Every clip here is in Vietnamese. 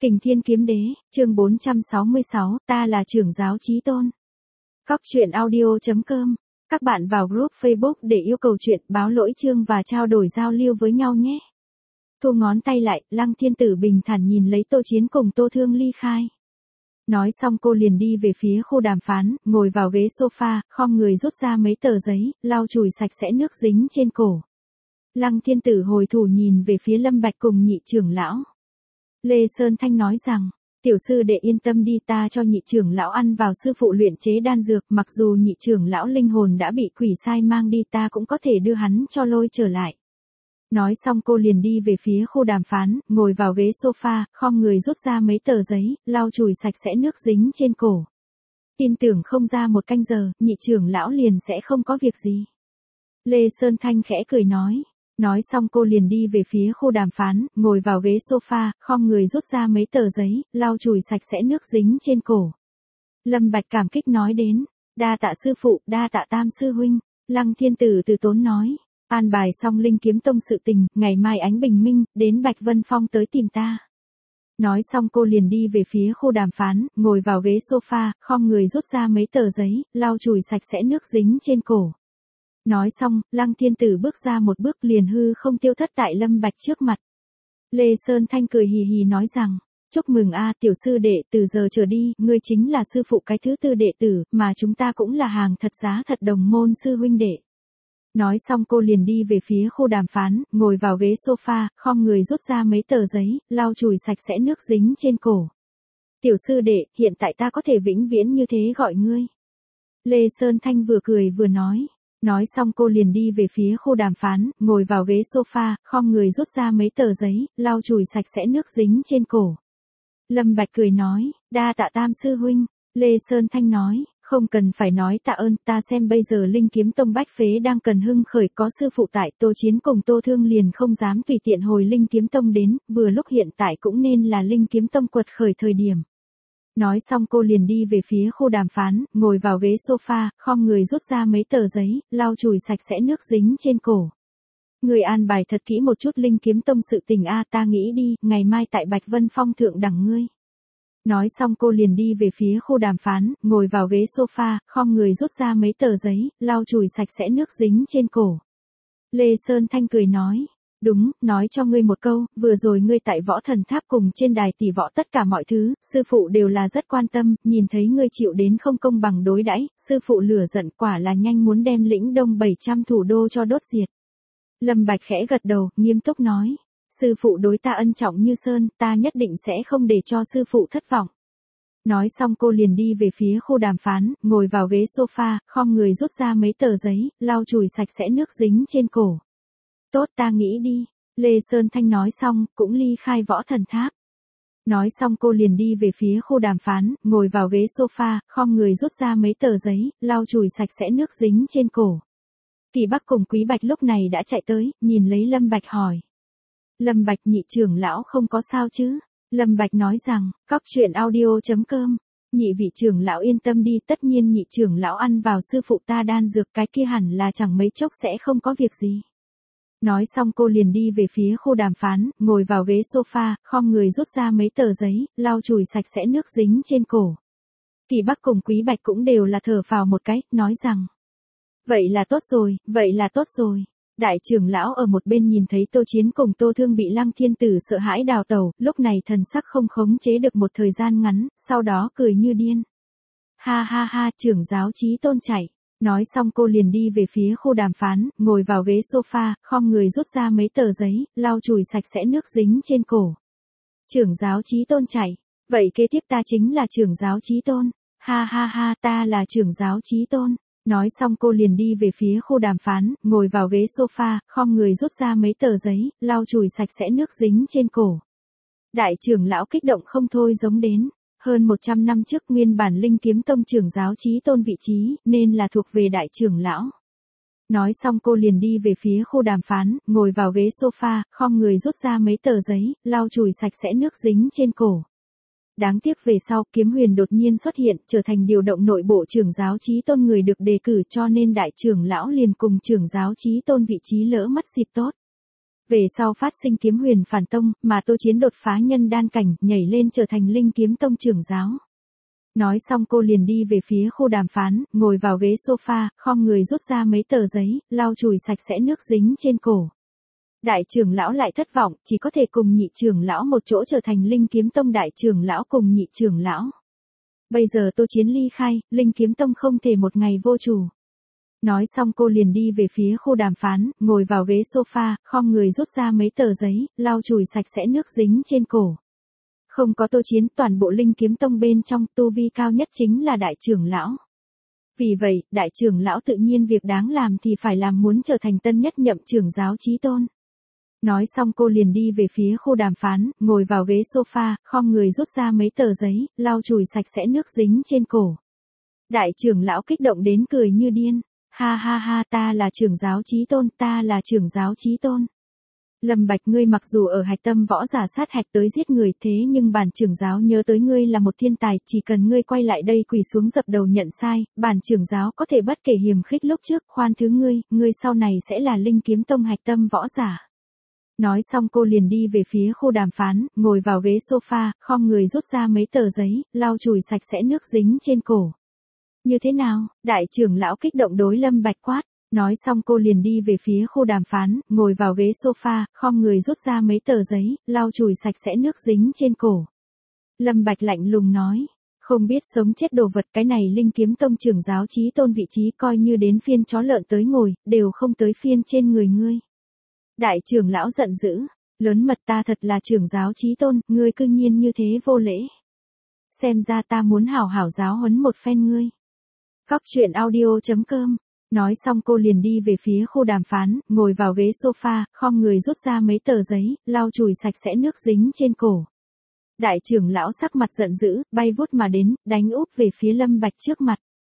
Kình Thiên Kiếm Đế, chương 466, ta là trưởng giáo chí tôn. Cóc truyện audio.com. Các bạn vào group Facebook để yêu cầu chuyện, báo lỗi chương và trao đổi giao lưu với nhau nhé. Thu ngón tay lại, Lăng Thiên Tử bình thản nhìn lấy Tô Chiến cùng Tô Thương ly khai. Nói xong cô liền đi về phía khu đàm phán, ngồi vào ghế sofa, khom người rút ra mấy tờ giấy, lau chùi sạch sẽ nước dính trên cổ. Lăng Thiên Tử hồi thủ nhìn về phía Lâm Bạch cùng nhị trưởng lão. Lê Sơn Thanh nói rằng, tiểu sư đệ yên tâm đi, ta cho nhị trưởng lão ăn vào sư phụ luyện chế đan dược, mặc dù nhị trưởng lão linh hồn đã bị quỷ sai mang đi, ta cũng có thể đưa hắn cho lôi trở lại. Nói xong cô liền đi về phía khu đàm phán, ngồi vào ghế sofa, khom người rút ra mấy tờ giấy, lau chùi sạch sẽ nước dính trên cổ. Tin tưởng không ra một canh giờ, nhị trưởng lão liền sẽ không có việc gì. Lê Sơn Thanh khẽ cười nói. Nói xong cô liền đi về phía khu đàm phán, ngồi vào ghế sofa, khom người rút ra mấy tờ giấy, lau chùi sạch sẽ nước dính trên cổ. Lâm Bạch cảm kích nói đến, đa tạ sư phụ, đa tạ Tam sư huynh. Lăng Thiên Tử từ tốn nói, an bài xong Linh Kiếm Tông sự tình, ngày mai ánh bình minh, đến Bạch Vân Phong tới tìm ta. Nói xong cô liền đi về phía khu đàm phán, ngồi vào ghế sofa, khom người rút ra mấy tờ giấy, lau chùi sạch sẽ nước dính trên cổ. Nói xong, Lăng Thiên Tử bước ra một bước liền hư không tiêu thất tại Lâm Bạch trước mặt. Lê Sơn Thanh cười hì hì nói rằng, chúc mừng a tiểu sư đệ, từ giờ trở đi, ngươi chính là sư phụ cái thứ tư đệ tử, mà chúng ta cũng là hàng thật giá thật đồng môn sư huynh đệ. Nói xong cô liền đi về phía khu đàm phán, ngồi vào ghế sofa, khom người rút ra mấy tờ giấy, lau chùi sạch sẽ nước dính trên cổ. Tiểu sư đệ, hiện tại ta có thể vĩnh viễn như thế gọi ngươi. Lê Sơn Thanh vừa cười vừa nói. Nói xong cô liền đi về phía khu đàm phán, ngồi vào ghế sofa, khom người rút ra mấy tờ giấy, lau chùi sạch sẽ nước dính trên cổ. Lâm Bạch cười nói, đa tạ Tam sư huynh. Lê Sơn Thanh nói, không cần phải nói tạ ơn, ta xem bây giờ Linh Kiếm Tông bách phế đang cần hưng khởi, có sư phụ tại, Tô Chiến cùng Tô Thương liền không dám tùy tiện hồi Linh Kiếm Tông đến, vừa lúc hiện tại cũng nên là Linh Kiếm Tông quật khởi thời điểm. Nói xong cô liền đi về phía khu đàm phán, ngồi vào ghế sofa, khom người rút ra mấy tờ giấy, lau chùi sạch sẽ nước dính trên cổ. Người an bài thật kỹ một chút Linh Kiếm Tông sự tình a, ta nghĩ đi, ngày mai tại Bạch Vân Phong thượng đẳng ngươi. Nói xong cô liền đi về phía khu đàm phán, ngồi vào ghế sofa, khom người rút ra mấy tờ giấy, lau chùi sạch sẽ nước dính trên cổ. Lê Sơn Thanh cười nói. Đúng, nói cho ngươi một câu, vừa rồi ngươi tại Võ Thần Tháp cùng trên đài tỷ võ tất cả mọi thứ, sư phụ đều là rất quan tâm, nhìn thấy ngươi chịu đến không công bằng đối đãi, sư phụ lửa giận quả là nhanh muốn đem Lĩnh Đông 700 thủ đô cho đốt diệt. Lâm Bạch khẽ gật đầu, nghiêm túc nói, sư phụ đối ta ân trọng như sơn, ta nhất định sẽ không để cho sư phụ thất vọng. Nói xong cô liền đi về phía khu đàm phán, ngồi vào ghế sofa, khom người rút ra mấy tờ giấy, lau chùi sạch sẽ nước dính trên cổ. Tốt, ta nghĩ đi. Lê Sơn Thanh nói xong, cũng ly khai Võ Thần Tháp. Nói xong cô liền đi về phía khu đàm phán, ngồi vào ghế sofa, khom người rút ra mấy tờ giấy, lau chùi sạch sẽ nước dính trên cổ. Kỳ Bắc cùng Quý Bạch lúc này đã chạy tới, nhìn lấy Lâm Bạch hỏi. Lâm Bạch, nhị trưởng lão không có sao chứ? Lâm Bạch nói rằng, cóc truyện audio.com. Nhị vị trưởng lão yên tâm đi, tất nhiên nhị trưởng lão ăn vào sư phụ ta đan dược, cái kia hẳn là chẳng mấy chốc sẽ không có việc gì. Nói xong cô liền đi về phía khu đàm phán, ngồi vào ghế sofa, khom người rút ra mấy tờ giấy, lau chùi sạch sẽ nước dính trên cổ. Kỳ Bắc cùng Quý Bạch cũng đều là thở phào một cái, nói rằng. Vậy là tốt rồi, vậy là tốt rồi. Đại trưởng lão ở một bên nhìn thấy Tô Chiến cùng Tô Thương bị Lăng Thiên Tử sợ hãi đào tẩu, lúc này thần sắc không khống chế được một thời gian ngắn, sau đó cười như điên. Ha ha ha, trưởng giáo chí tôn chạy. Nói xong cô liền đi về phía khu đàm phán, ngồi vào ghế sofa, khom người rút ra mấy tờ giấy, lau chùi sạch sẽ nước dính trên cổ. Trưởng giáo chí tôn chạy. Vậy kế tiếp ta chính là trưởng giáo chí tôn. Ha ha ha, ta là trưởng giáo chí tôn. Nói xong cô liền đi về phía khu đàm phán, ngồi vào ghế sofa, khom người rút ra mấy tờ giấy, lau chùi sạch sẽ nước dính trên cổ. Đại trưởng lão kích động không thôi giống đến. Hơn 100 năm trước nguyên bản Linh Kiếm Tông trưởng giáo chí tôn vị trí, nên là thuộc về đại trưởng lão. Nói xong cô liền đi về phía khu đàm phán, ngồi vào ghế sofa, khom người rút ra mấy tờ giấy, lau chùi sạch sẽ nước dính trên cổ. Đáng tiếc về sau, Kiếm Huyền đột nhiên xuất hiện, trở thành điều động nội bộ trưởng giáo chí tôn người được đề cử, cho nên đại trưởng lão liền cùng trưởng giáo chí tôn vị trí lỡ mất dịp tốt. Về sau phát sinh kiếm huyền phản tông, mà Tô Chiến đột phá nhân đan cảnh, nhảy lên trở thành linh kiếm tông trưởng giáo. Nói xong cô liền đi về phía khu đàm phán, ngồi vào ghế sofa, khom người rút ra mấy tờ giấy, lau chùi sạch sẽ nước dính trên cổ. Đại trưởng lão lại thất vọng, chỉ có thể cùng nhị trưởng lão một chỗ trở thành linh kiếm tông đại trưởng lão cùng nhị trưởng lão. Bây giờ Tô Chiến ly khai, linh kiếm tông không thể một ngày vô chủ. Nói xong cô liền đi về phía khu đàm phán, ngồi vào ghế sofa, khom người rút ra mấy tờ giấy, lau chùi sạch sẽ nước dính trên cổ. Không có Tô Chiến, toàn bộ linh kiếm tông bên trong, tu vi cao nhất chính là đại trưởng lão. Vì vậy, đại trưởng lão tự nhiên việc đáng làm thì phải làm, muốn trở thành tân nhất nhậm trưởng giáo chí tôn. Nói xong cô liền đi về phía khu đàm phán, ngồi vào ghế sofa, khom người rút ra mấy tờ giấy, lau chùi sạch sẽ nước dính trên cổ. Đại trưởng lão kích động đến cười như điên. Ha ha ha, ta là trưởng giáo chí tôn, ta là trưởng giáo chí tôn. Lâm Bạch, ngươi mặc dù ở hạch tâm võ giả sát hạch tới giết người, thế nhưng bản trưởng giáo nhớ tới ngươi là một thiên tài, chỉ cần ngươi quay lại đây quỳ xuống dập đầu nhận sai, bản trưởng giáo có thể bất kể hiềm khích lúc trước, khoan thứ ngươi sau này sẽ là linh kiếm tông hạch tâm võ giả. Nói xong cô liền đi về phía khu đàm phán, ngồi vào ghế sofa, khom người rút ra mấy tờ giấy, lau chùi sạch sẽ nước dính trên cổ. Như thế nào? Đại trưởng lão kích động đối Lâm Bạch quát. Nói xong cô liền đi về phía khu đàm phán, ngồi vào ghế sofa, khom người rút ra mấy tờ giấy, lau chùi sạch sẽ nước dính trên cổ. Lâm Bạch lạnh lùng nói, không biết sống chết đồ vật, cái này linh kiếm tông trưởng giáo chí tôn vị trí coi như đến phiên chó lợn tới ngồi, đều không tới phiên trên người ngươi. Đại trưởng lão giận dữ, lớn mật, ta thật là trưởng giáo chí tôn, ngươi cư nhiên như thế vô lễ. Xem ra ta muốn hảo hảo giáo huấn một phen ngươi. Cóc truyện audio.com. Nói xong cô liền đi về phía khu đàm phán, ngồi vào ghế sofa, khom người rút ra mấy tờ giấy, lau chùi sạch sẽ nước dính trên cổ. Đại trưởng lão sắc mặt giận dữ, bay vút mà đến, đánh úp về phía Lâm Bạch trước mặt.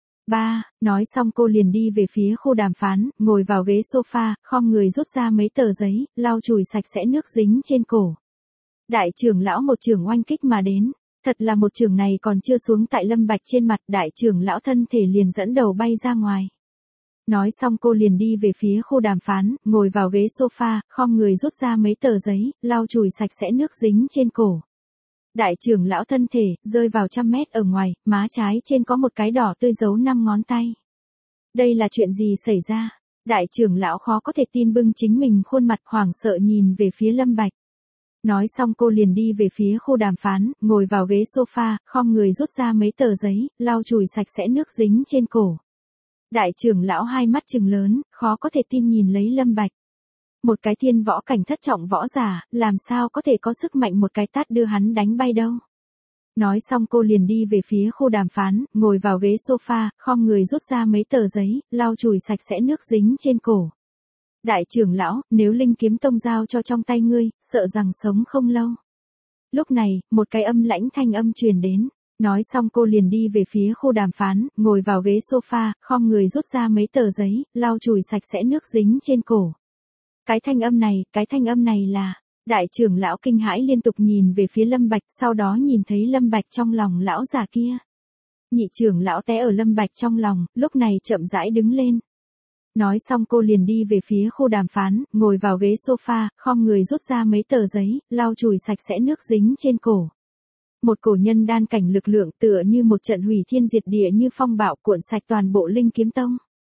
Nói xong cô liền đi về phía khu đàm phán, ngồi vào ghế sofa, khom người rút ra mấy tờ giấy, lau chùi sạch sẽ nước dính trên cổ. Đại trưởng lão một chưởng oanh kích mà đến. Thật là một chưởng này còn chưa xuống tại Lâm Bạch trên mặt, đại trưởng lão thân thể liền dẫn đầu bay ra ngoài. Nói xong cô liền đi về phía khu đàm phán, ngồi vào ghế sofa, khom người rút ra mấy tờ giấy, lau chùi sạch sẽ nước dính trên cổ. Đại trưởng lão thân thể, rơi vào 100 mét ở ngoài, má trái trên có một cái đỏ tươi dấu 5 ngón tay. Đây là chuyện gì xảy ra? Đại trưởng lão khó có thể tin bưng chính mình khuôn mặt hoảng sợ nhìn về phía Lâm Bạch. Nói xong cô liền đi về phía khu đàm phán, ngồi vào ghế sofa, khom người rút ra mấy tờ giấy, lau chùi sạch sẽ nước dính trên cổ. Đại trưởng lão hai mắt trừng lớn, khó có thể tin nhìn lấy Lâm Bạch. Một cái thiên võ cảnh thất trọng võ giả, làm sao có thể có sức mạnh một cái tát đưa hắn đánh bay đâu. Nói xong cô liền đi về phía khu đàm phán, ngồi vào ghế sofa, khom người rút ra mấy tờ giấy, lau chùi sạch sẽ nước dính trên cổ. Đại trưởng lão, nếu linh kiếm tông giao cho trong tay ngươi, sợ rằng sống không lâu. Lúc này, một cái âm lãnh thanh âm truyền đến. Nói xong cô liền đi về phía khu đàm phán, ngồi vào ghế sofa, khom người rút ra mấy tờ giấy, lau chùi sạch sẽ nước dính trên cổ. Cái thanh âm này là... Đại trưởng lão kinh hãi liên tục nhìn về phía Lâm Bạch, sau đó nhìn thấy Lâm Bạch trong lòng lão già kia. Nhị trưởng lão té ở Lâm Bạch trong lòng, lúc này chậm rãi đứng lên. Nói xong cô liền đi về phía khu đàm phán, ngồi vào ghế sofa, khom người rút ra mấy tờ giấy, lau chùi sạch sẽ nước dính trên cổ. Một cổ nhân đan cảnh lực lượng tựa như một trận hủy thiên diệt địa như phong bạo cuộn sạch toàn bộ linh kiếm tông.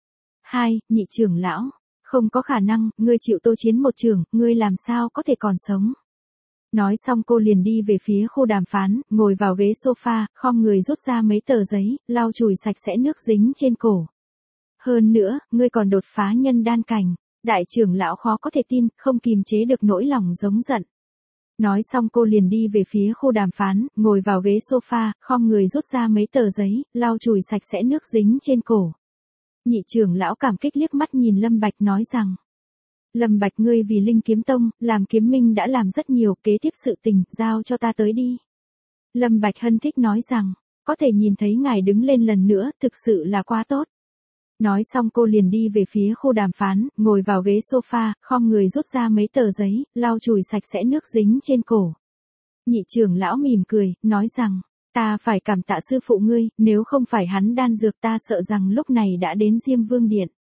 Nhị trưởng lão, không có khả năng, ngươi chịu Tô Chiến một chưởng, ngươi làm sao có thể còn sống. Nói xong cô liền đi về phía khu đàm phán, ngồi vào ghế sofa, khom người rút ra mấy tờ giấy, lau chùi sạch sẽ nước dính trên cổ. Hơn nữa, ngươi còn đột phá nhân đan cảnh. Đại trưởng lão khó có thể tin, không kìm chế được nỗi lòng giống giận. Nói xong cô liền đi về phía khu đàm phán, ngồi vào ghế sofa, khom người rút ra mấy tờ giấy, lau chùi sạch sẽ nước dính trên cổ. Nhị trưởng lão cảm kích liếc mắt nhìn Lâm Bạch nói rằng. Lâm Bạch, ngươi vì linh kiếm tông, làm kiếm minh đã làm rất nhiều, kế tiếp sự tình, giao cho ta tới đi. Lâm Bạch hân thích nói rằng, có thể nhìn thấy ngài đứng lên lần nữa, thực sự là quá tốt. Nói xong cô liền đi về phía khu đàm phán, ngồi vào ghế sofa, khom người rút ra mấy tờ giấy, lau chùi sạch sẽ nước dính trên cổ. Nhị trưởng lão mỉm cười, nói rằng, ta phải cảm tạ sư phụ ngươi, nếu không phải hắn đan dược ta sợ rằng lúc này đã đến Diêm Vương Điện.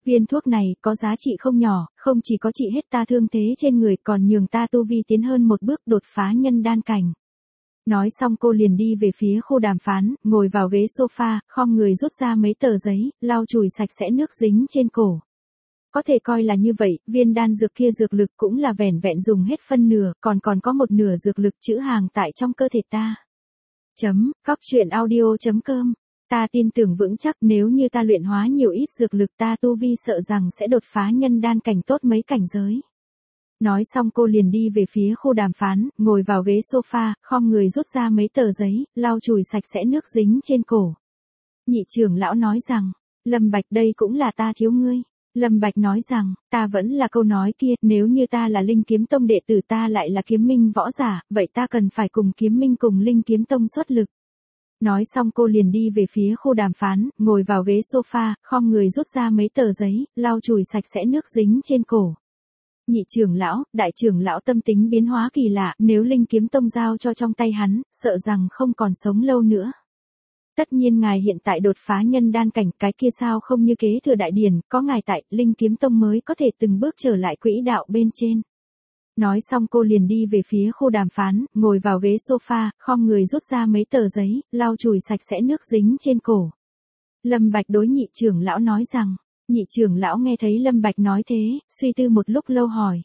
Viên thuốc này có giá trị không nhỏ, không chỉ có trị hết ta thương thế trên người còn nhường ta tu vi tiến hơn một bước đột phá nhân đan cảnh. Nói xong cô liền đi về phía khu đàm phán, ngồi vào ghế sofa, khom người rút ra mấy tờ giấy, lau chùi sạch sẽ nước dính trên cổ. Có thể coi là như vậy, viên đan dược kia dược lực cũng là vẻn vẹn dùng hết phân nửa, còn có một nửa dược lực trữ hàng tại trong cơ thể ta. Cóc truyện audio.com. Ta tin tưởng vững chắc nếu như ta luyện hóa nhiều ít dược lực ta tu vi sợ rằng sẽ đột phá nhân đan cảnh tốt mấy cảnh giới. Nói xong cô liền đi về phía khu đàm phán, ngồi vào ghế sofa, khom người rút ra mấy tờ giấy, lau chùi sạch sẽ nước dính trên cổ. Nhị trưởng lão nói rằng, Lâm Bạch đây cũng là ta thiếu ngươi. Lâm Bạch nói rằng, ta vẫn là câu nói kia, nếu như ta là Linh Kiếm Tông đệ tử ta lại là kiếm minh võ giả, vậy ta cần phải cùng kiếm minh cùng Linh Kiếm Tông xuất lực. Nói xong cô liền đi về phía khu đàm phán, ngồi vào ghế sofa, khom người rút ra mấy tờ giấy, lau chùi sạch sẽ nước dính trên cổ. Nhị trưởng lão, đại trưởng lão tâm tính biến hóa kỳ lạ, nếu Linh Kiếm Tông giao cho trong tay hắn, sợ rằng không còn sống lâu nữa. Tất nhiên ngài hiện tại đột phá nhân đan cảnh, cái kia sao không như kế thừa đại điển, có ngài tại, Linh Kiếm Tông mới có thể từng bước trở lại quỹ đạo bên trên. Nói xong cô liền đi về phía khu đàm phán, ngồi vào ghế sofa, khom người rút ra mấy tờ giấy, lau chùi sạch sẽ nước dính trên cổ. Lâm Bạch đối nhị trưởng lão nói rằng, nhị trưởng lão nghe thấy Lâm Bạch nói thế, suy tư một lúc lâu hỏi.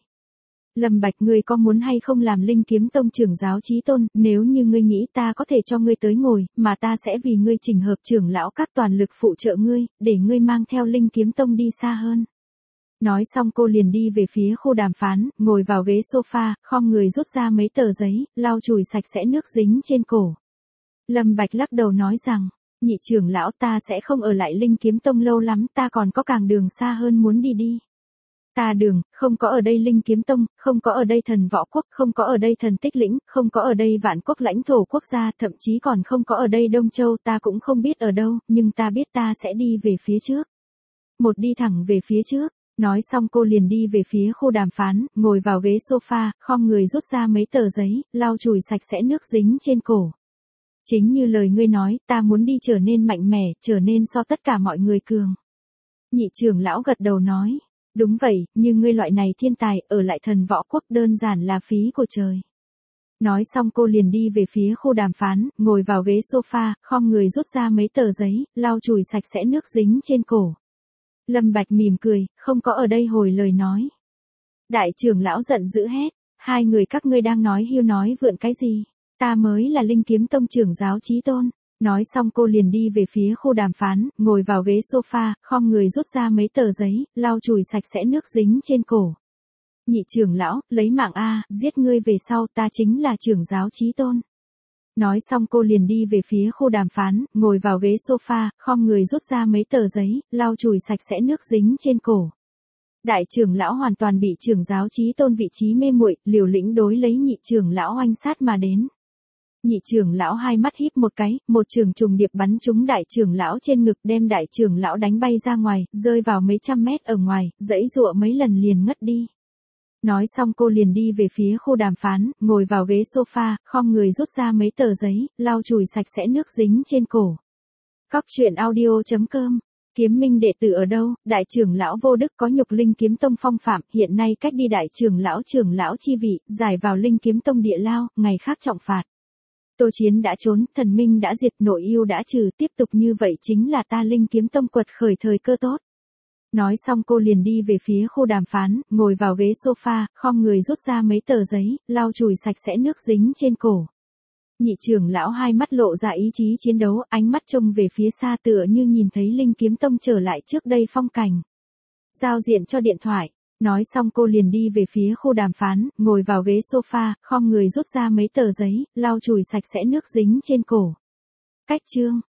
Lâm Bạch ngươi có muốn hay không làm Linh Kiếm Tông trưởng giáo chí tôn, nếu như ngươi nghĩ ta có thể cho ngươi tới ngồi, mà ta sẽ vì ngươi chỉnh hợp trưởng lão các toàn lực phụ trợ ngươi, để ngươi mang theo Linh Kiếm Tông đi xa hơn. Nói xong cô liền đi về phía khu đàm phán, ngồi vào ghế sofa, khom người rút ra mấy tờ giấy, lau chùi sạch sẽ nước dính trên cổ. Lâm Bạch lắc đầu nói rằng, nhị trưởng lão ta sẽ không ở lại Linh Kiếm Tông lâu lắm, ta còn có càng đường xa hơn muốn đi. Ta đường, không có ở đây Linh Kiếm Tông, không có ở đây Thần Võ Quốc, không có ở đây Thần Tích Lĩnh, không có ở đây Vạn Quốc lãnh thổ quốc gia, thậm chí còn không có ở đây Đông Châu, ta cũng không biết ở đâu, nhưng ta biết ta sẽ đi về phía trước. Một đi thẳng về phía trước. Nói xong cô liền đi về phía khu đàm phán, ngồi vào ghế sofa, khom người rút ra mấy tờ giấy, lau chùi sạch sẽ nước dính trên cổ. Chính như lời ngươi nói, ta muốn đi trở nên mạnh mẽ, trở nên so tất cả mọi người cường. Nhị trưởng lão gật đầu nói, đúng vậy, như ngươi loại này thiên tài, ở lại Thần Võ Quốc đơn giản là phí của trời. Nói xong cô liền đi về phía khu đàm phán, ngồi vào ghế sofa, khom người rút ra mấy tờ giấy, lau chùi sạch sẽ nước dính trên cổ. Lâm Bạch mỉm cười, không có ở đây hồi lời nói. Đại trưởng lão giận dữ hét, hai người các ngươi đang nói hiu nói vượn cái gì? Ta mới là Linh Kiếm Tông trưởng giáo chí tôn. Nói xong cô liền đi về phía khu đàm phán, ngồi vào ghế sofa, khom người rút ra mấy tờ giấy, lau chùi sạch sẽ nước dính trên cổ. Nhị trưởng lão, lấy mạng a, giết ngươi về sau ta chính là trưởng giáo chí tôn. Nói xong cô liền đi về phía khu đàm phán, ngồi vào ghế sofa, khom người rút ra mấy tờ giấy, lau chùi sạch sẽ nước dính trên cổ. Đại trưởng lão hoàn toàn bị trưởng giáo chí tôn vị trí mê muội, liều lĩnh đối lấy nhị trưởng lão oanh sát mà đến. Nhị trưởng lão hai mắt híp một cái, một trường trùng điệp bắn trúng đại trưởng lão trên ngực đem đại trưởng lão đánh bay ra ngoài, rơi vào mấy trăm mét ở ngoài, giãy giụa mấy lần liền ngất đi. Nói xong cô liền đi về phía khu đàm phán, ngồi vào ghế sofa, khom người rút ra mấy tờ giấy, lau chùi sạch sẽ nước dính trên cổ. Cóc truyện audio.com. Kiếm minh đệ tử ở đâu? Đại trưởng lão vô đức có nhục Linh Kiếm Tông phong phạm, hiện nay cách đi đại trưởng lão chi vị, giải vào Linh Kiếm Tông địa lao, ngày khác trọng phạt. Tô Chiến đã trốn, thần minh đã diệt, nội yêu đã trừ, tiếp tục như vậy chính là ta Linh Kiếm Tông quật khởi thời cơ tốt. Nói xong cô liền đi về phía khu đàm phán, ngồi vào ghế sofa, khom người rút ra mấy tờ giấy, lau chùi sạch sẽ nước dính trên cổ. Nhị trưởng lão hai mắt lộ ra ý chí chiến đấu, ánh mắt trông về phía xa tựa như nhìn thấy Linh Kiếm Tông trở lại trước đây phong cảnh. Giao diện cho điện thoại. Nói xong cô liền đi về phía khu đàm phán, ngồi vào ghế sofa, khom người rút ra mấy tờ giấy, lau chùi sạch sẽ nước dính trên cổ. Cách chương.